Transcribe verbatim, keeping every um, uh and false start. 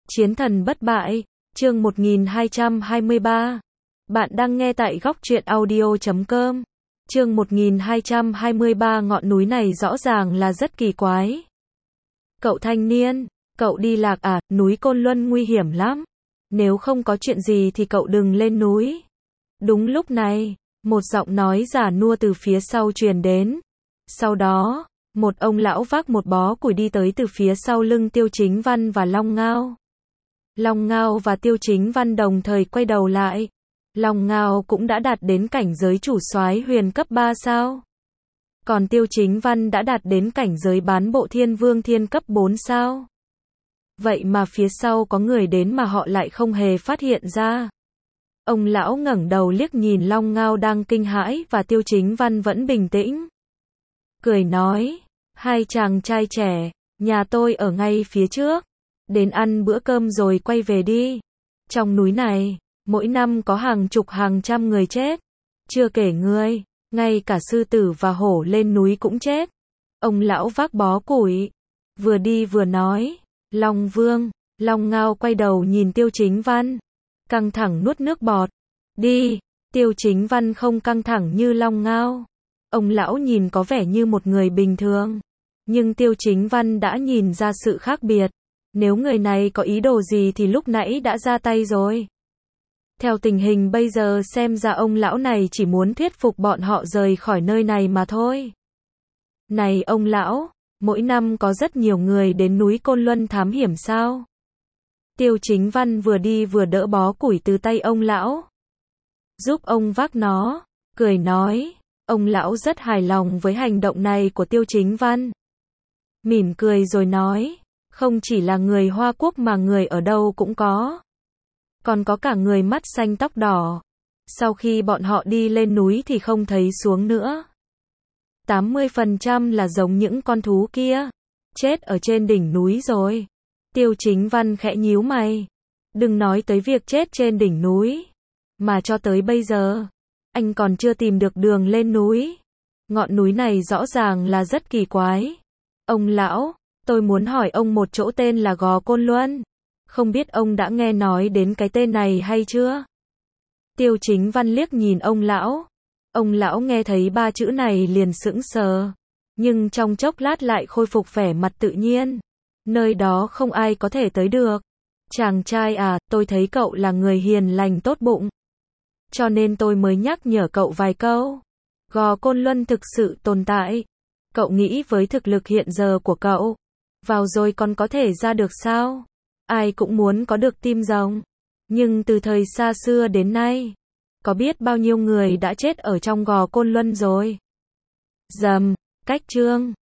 Chiến thần bất bại, chương một nghìn hai trăm hai mươi ba. Bạn đang nghe tại góc truyện audio chấm com. Chương một nghìn hai trăm hai mươi ba, ngọn núi này rõ ràng là rất kỳ quái. Cậu thanh niên, cậu đi lạc à, núi Côn Luân nguy hiểm lắm. Nếu không có chuyện gì thì cậu đừng lên núi. Đúng lúc này, một giọng nói già nua từ phía sau truyền đến. Sau đó, một ông lão vác một bó củi đi tới từ phía sau lưng Tiêu Chính Văn và Long Ngao. Long Ngao và Tiêu Chính Văn đồng thời quay đầu lại. Long Ngao cũng đã đạt đến cảnh giới chủ soái huyền cấp ba sao. Còn Tiêu Chính Văn đã đạt đến cảnh giới bán bộ thiên vương thiên cấp bốn sao. Vậy mà phía sau có người đến mà họ lại không hề phát hiện ra. Ông lão ngẩng đầu liếc nhìn Long Ngao đang kinh hãi và Tiêu Chính Văn vẫn bình tĩnh. Cười nói, hai chàng trai trẻ, nhà tôi ở ngay phía trước. Đến ăn bữa cơm rồi quay về đi. Trong núi này, mỗi năm có hàng chục hàng trăm người chết. Chưa kể ngươi, ngay cả sư tử và hổ lên núi cũng chết. Ông lão vác bó củi, vừa đi vừa nói, Long Vương. Long Ngao quay đầu nhìn Tiêu Chính Văn, căng thẳng nuốt nước bọt. Đi. Tiêu Chính Văn không căng thẳng như Long Ngao. Ông lão nhìn có vẻ như một người bình thường, nhưng Tiêu Chính Văn đã nhìn ra sự khác biệt. Nếu người này có ý đồ gì thì lúc nãy đã ra tay rồi. Theo tình hình bây giờ xem ra ông lão này chỉ muốn thuyết phục bọn họ rời khỏi nơi này mà thôi. Này ông lão, mỗi năm có rất nhiều người đến núi Côn Luân thám hiểm sao? Tiêu Chính Văn vừa đi vừa đỡ bó củi từ tay ông lão, giúp ông vác nó, cười nói. Ông lão rất hài lòng với hành động này của Tiêu Chính Văn. Mỉm cười rồi nói, không chỉ là người Hoa Quốc mà người ở đâu cũng có. Còn có cả người mắt xanh tóc đỏ. Sau khi bọn họ đi lên núi thì không thấy xuống nữa. tám mươi phần trăm là giống những con thú kia. Chết ở trên đỉnh núi rồi. Tiêu Chính Văn khẽ nhíu mày. Đừng nói tới việc chết trên đỉnh núi. Mà cho tới bây giờ, anh còn chưa tìm được đường lên núi. Ngọn núi này rõ ràng là rất kỳ quái. Ông lão, tôi muốn hỏi ông một chỗ tên là Gò Côn Luân. Không biết ông đã nghe nói đến cái tên này hay chưa? Tiêu Chính Văn liếc nhìn ông lão. Ông lão nghe thấy ba chữ này liền sững sờ. Nhưng trong chốc lát lại khôi phục vẻ mặt tự nhiên. Nơi đó không ai có thể tới được. Chàng trai à, tôi thấy cậu là người hiền lành tốt bụng. Cho nên tôi mới nhắc nhở cậu vài câu. Gò Côn Luân thực sự tồn tại. Cậu nghĩ với thực lực hiện giờ của cậu, vào rồi còn có thể ra được sao? Ai cũng muốn có được tim rồng. Nhưng từ thời xa xưa đến nay, có biết bao nhiêu người đã chết ở trong Gò Côn Luân rồi? Dầm, cách chương.